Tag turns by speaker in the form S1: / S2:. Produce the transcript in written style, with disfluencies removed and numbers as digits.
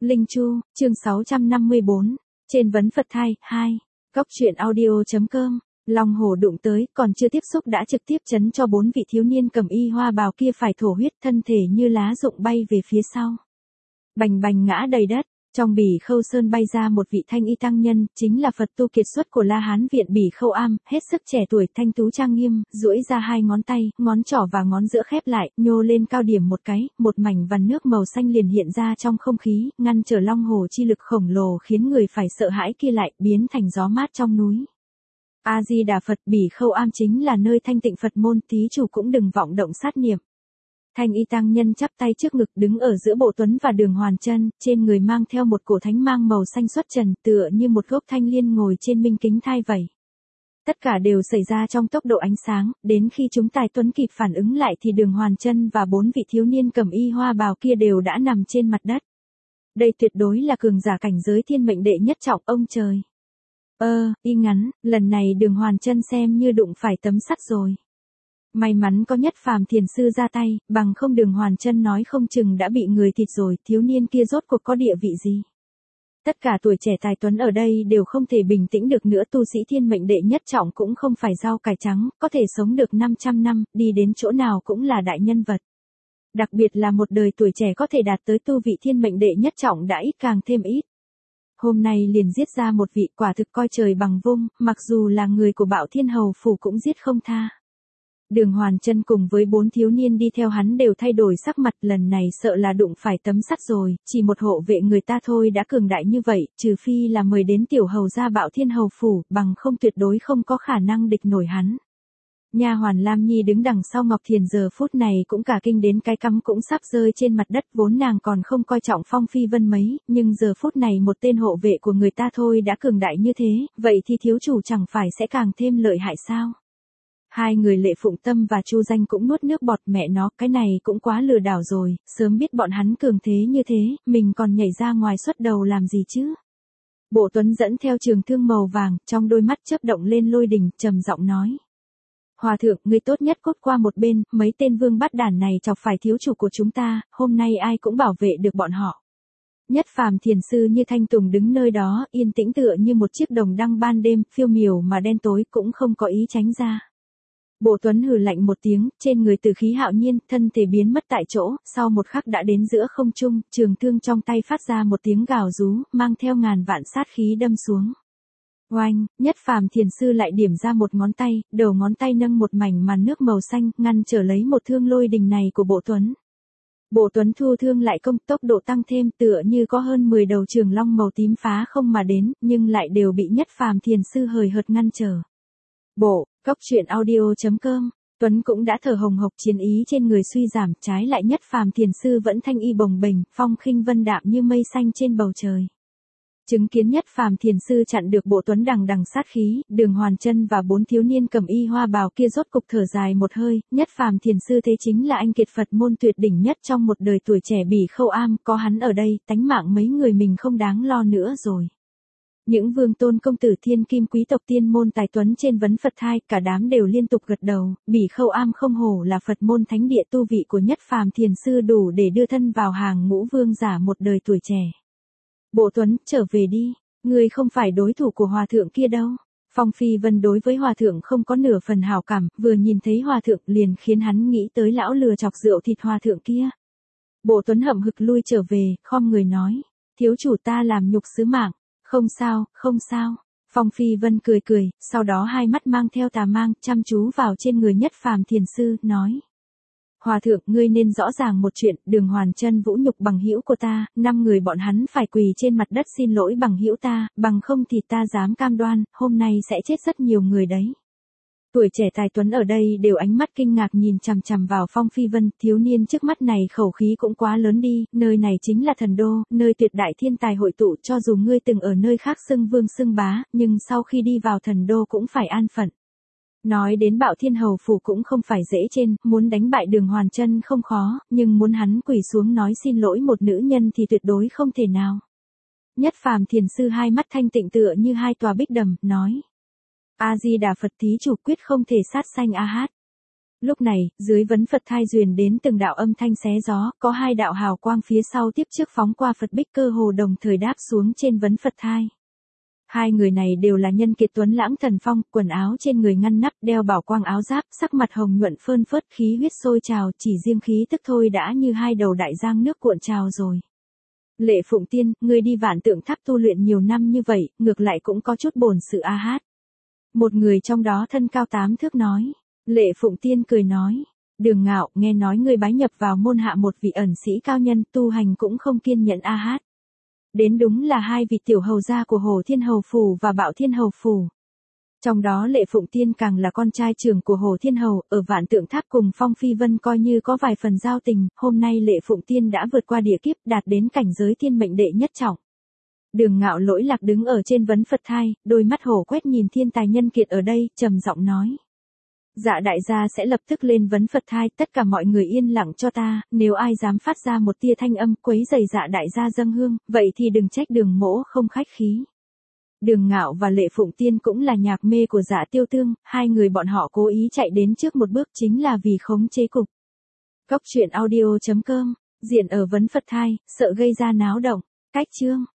S1: Linh Chu, chương 654, trên vấn Phật thai, 2, góc truyện audio.com, Long Hổ đụng tới, còn chưa tiếp xúc đã trực tiếp chấn cho 4 vị thiếu niên cầm y hoa bào kia phải thổ huyết, thân thể như lá rụng bay về phía sau. Bành bành ngã đầy đất, trong Bỉ Khâu Sơn bay ra một vị thanh y tăng nhân, chính là Phật tu kiệt xuất của La Hán viện Bỉ Khâu Am, hết sức trẻ tuổi, thanh tú trang nghiêm, duỗi ra hai ngón tay, ngón trỏ và ngón giữa khép lại, nhô lên cao điểm một cái, một mảnh vằn nước màu xanh liền hiện ra trong không khí, ngăn trở Long Hổ chi lực khổng lồ khiến người phải sợ hãi kia lại, biến thành gió mát trong núi. A Di Đà Phật. Bỉ Khâu Am chính là nơi thanh tịnh Phật môn, thí chủ cũng đừng vọng động sát niệm. Thanh y tăng nhân chắp tay trước ngực đứng ở giữa Bộ Tuấn và Đường Hoàn Chân, trên người mang theo một cổ thánh mang màu xanh xuất trần, tựa như một gốc thanh liên ngồi trên minh kính thai vậy. Tất cả đều xảy ra trong tốc độ ánh sáng, đến khi chúng tài Tuấn kịp phản ứng lại thì Đường Hoàn Chân và 4 vị thiếu niên cầm y hoa bào kia đều đã nằm trên mặt đất. Đây tuyệt đối là cường giả cảnh giới thiên mệnh đệ nhất trọng, ông trời. Y ngắn, lần này Đường Hoàn Chân xem như đụng phải tấm sắt rồi. May mắn có Nhất Phàm thiền sư ra tay, bằng không Đường Hoàn Chân nói không chừng đã bị người thịt rồi, thiếu niên kia rốt cuộc có địa vị gì. Tất cả tuổi trẻ tài tuấn ở đây đều không thể bình tĩnh được nữa, tu sĩ thiên mệnh đệ nhất trọng cũng không phải rau cải trắng, có thể sống được 500 năm, đi đến chỗ nào cũng là đại nhân vật. Đặc biệt là một đời tuổi trẻ có thể đạt tới tu vị thiên mệnh đệ nhất trọng đã ít càng thêm ít. Hôm nay liền giết ra một vị, quả thực coi trời bằng vung, mặc dù là người của Bạo Thiên Hầu phủ cũng giết không tha. Đường Hoàn Chân cùng với 4 thiếu niên đi theo hắn đều thay đổi sắc mặt, lần này sợ là đụng phải tấm sắt rồi, chỉ một hộ vệ người ta thôi đã cường đại như vậy, trừ phi là mời đến tiểu hầu gia Bạo Thiên Hầu phủ, bằng không tuyệt đối không có khả năng địch nổi hắn. Nha hoàn Lam Nhi đứng đằng sau Ngọc Thiền giờ phút này cũng cả kinh đến cái cắm cũng sắp rơi trên mặt đất, vốn nàng còn không coi trọng Phong Phi Vân mấy, nhưng giờ phút này một tên hộ vệ của người ta thôi đã cường đại như thế, vậy thì thiếu chủ chẳng phải sẽ càng thêm lợi hại sao? Hai người Lệ Phụng Tâm và Chu Danh cũng nuốt nước bọt, mẹ nó, cái này cũng quá lừa đảo rồi, sớm biết bọn hắn cường thế như thế, mình còn nhảy ra ngoài xuất đầu làm gì chứ? Bộ Tuấn dẫn theo trường thương màu vàng, trong đôi mắt chớp động lên lôi đình, trầm giọng nói. Hòa thượng, ngươi tốt nhất cút qua một bên, mấy tên vương bắt đản này chọc phải thiếu chủ của chúng ta, hôm nay ai cũng bảo vệ được bọn họ. Nhất Phàm thiền sư như thanh tùng đứng nơi đó, yên tĩnh tựa như một chiếc đồng đăng ban đêm, phiêu miểu mà đen tối, cũng không có ý tránh ra. Bộ Tuấn hừ lạnh một tiếng, trên người từ khí hạo nhiên, thân thể biến mất tại chỗ, sau một khắc đã đến giữa không trung, trường thương trong tay phát ra một tiếng gào rú, mang theo ngàn vạn sát khí đâm xuống. Oanh, Nhất Phàm thiền sư lại điểm ra một ngón tay, đầu ngón tay nâng một mảnh màn nước màu xanh, ngăn trở lấy một thương lôi đình này của Bộ Tuấn. Bộ Tuấn thu thương lại công, tốc độ tăng thêm, tựa như có hơn 10 đầu trường long màu tím phá không mà đến, nhưng lại đều bị Nhất Phàm thiền sư hời hợt ngăn trở. Góc truyện audio.com, Tuấn cũng đã thở hồng hộc, chiến ý trên người suy giảm, trái lại Nhất Phàm thiền sư vẫn thanh y bồng bềnh, phong khinh vân đạm như mây xanh trên bầu trời. Chứng kiến Nhất Phàm thiền sư chặn được Bộ Tuấn đằng đằng sát khí, Đường Hoàn Chân và 4 thiếu niên cầm y hoa bào kia rốt cục thở dài một hơi, Nhất Phàm thiền sư thế chính là anh kiệt Phật môn tuyệt đỉnh nhất trong một đời tuổi trẻ Bỉ Khâu Am, có hắn ở đây, tánh mạng mấy người mình không đáng lo nữa rồi. Những vương tôn công tử thiên kim quý tộc tiên môn tài tuấn trên vấn Phật thai, cả đám đều liên tục gật đầu, Bỉ Khâu Am không hổ là Phật môn thánh địa, tu vị của Nhất Phàm thiền sư đủ để đưa thân vào hàng ngũ vương giả một đời tuổi trẻ. Bộ Tuấn, trở về đi, ngươi không phải đối thủ của hòa thượng kia đâu. Phong Phi Vân đối với hòa thượng không có nửa phần hảo cảm, vừa nhìn thấy hòa thượng liền khiến hắn nghĩ tới lão lừa chọc rượu thịt hòa thượng kia. Bộ Tuấn hậm hực lui trở về, khom người nói, thiếu chủ ta làm nhục sứ mạng. Không sao, không sao. Phong Phi Vân cười cười, sau đó hai mắt mang theo tà mang, chăm chú vào trên người Nhất Phàm thiền sư, nói. Hòa thượng, ngươi nên rõ ràng một chuyện, Đường Hoàn Chân vũ nhục bằng hữu của ta, 5 người bọn hắn phải quỳ trên mặt đất xin lỗi bằng hữu ta, bằng không thì ta dám cam đoan, hôm nay sẽ chết rất nhiều người đấy. Tuổi trẻ tài tuấn ở đây đều ánh mắt kinh ngạc nhìn chằm chằm vào Phong Phi Vân, thiếu niên trước mắt này khẩu khí cũng quá lớn đi, nơi này chính là thần đô, nơi tuyệt đại thiên tài hội tụ, cho dù ngươi từng ở nơi khác xưng vương xưng bá, nhưng sau khi đi vào thần đô cũng phải an phận. Nói đến Bạo Thiên Hầu phủ cũng không phải dễ trên, muốn đánh bại Đường Hoàn Chân không khó, nhưng muốn hắn quỳ xuống nói xin lỗi một nữ nhân thì tuyệt đối không thể nào. Nhất Phàm thiền sư hai mắt thanh tịnh tựa như hai tòa bích đầm, nói. A Di Đà Phật, thí chủ quyết không thể sát sanh a hát. Lúc này, dưới vấn Phật thai duyên đến từng đạo âm thanh xé gió, có hai đạo hào quang phía sau tiếp trước phóng qua Phật bích cơ hồ đồng thời đáp xuống trên vấn Phật thai. Hai người này đều là nhân kiệt tuấn lãng thần phong, quần áo trên người ngăn nắp, đeo bảo quang áo giáp, sắc mặt hồng nhuận phơn phớt, khí huyết sôi trào, chỉ riêng khí tức thôi đã như hai đầu đại giang nước cuộn trào rồi. Lệ Phụng Tiên, người đi Vạn Tượng Tháp tu luyện nhiều năm như vậy, ngược lại cũng có chút bổn sự a hát. Một người trong đó thân cao 8 thước nói. Lệ Phụng Tiên cười nói. Đường Ngạo, nghe nói người bái nhập vào môn hạ một vị ẩn sĩ cao nhân, tu hành cũng không kiên nhẫn a hát. Đến đúng là hai vị tiểu hầu gia của Hồ Thiên Hầu Phủ và Bạo Thiên Hầu Phủ. Trong đó Lệ Phụng Tiên càng là con trai trưởng của Hồ Thiên Hầu, ở Vạn Tượng Tháp cùng Phong Phi Vân coi như có vài phần giao tình, hôm nay Lệ Phụng Tiên đã vượt qua địa kiếp, đạt đến cảnh giới thiên mệnh đệ nhất trọng. Đường Ngạo lỗi lạc đứng ở trên vấn Phật thai, đôi mắt hổ quét nhìn thiên tài nhân kiệt ở đây, trầm giọng nói. Dạ đại gia sẽ lập tức lên vấn Phật thai, tất cả mọi người yên lặng cho ta, nếu ai dám phát ra một tia thanh âm quấy rầy dạ đại gia dâng hương, vậy thì đừng trách Đường mỗ không khách khí. Đường Ngạo và Lệ Phụng Tiên cũng là nhạc mê của Dạ Tiêu Tương, hai người bọn họ cố ý chạy đến trước một bước chính là vì khống chế cục. Cốc truyện audio.com, diện ở vấn Phật thai, sợ gây ra náo động, cách chương.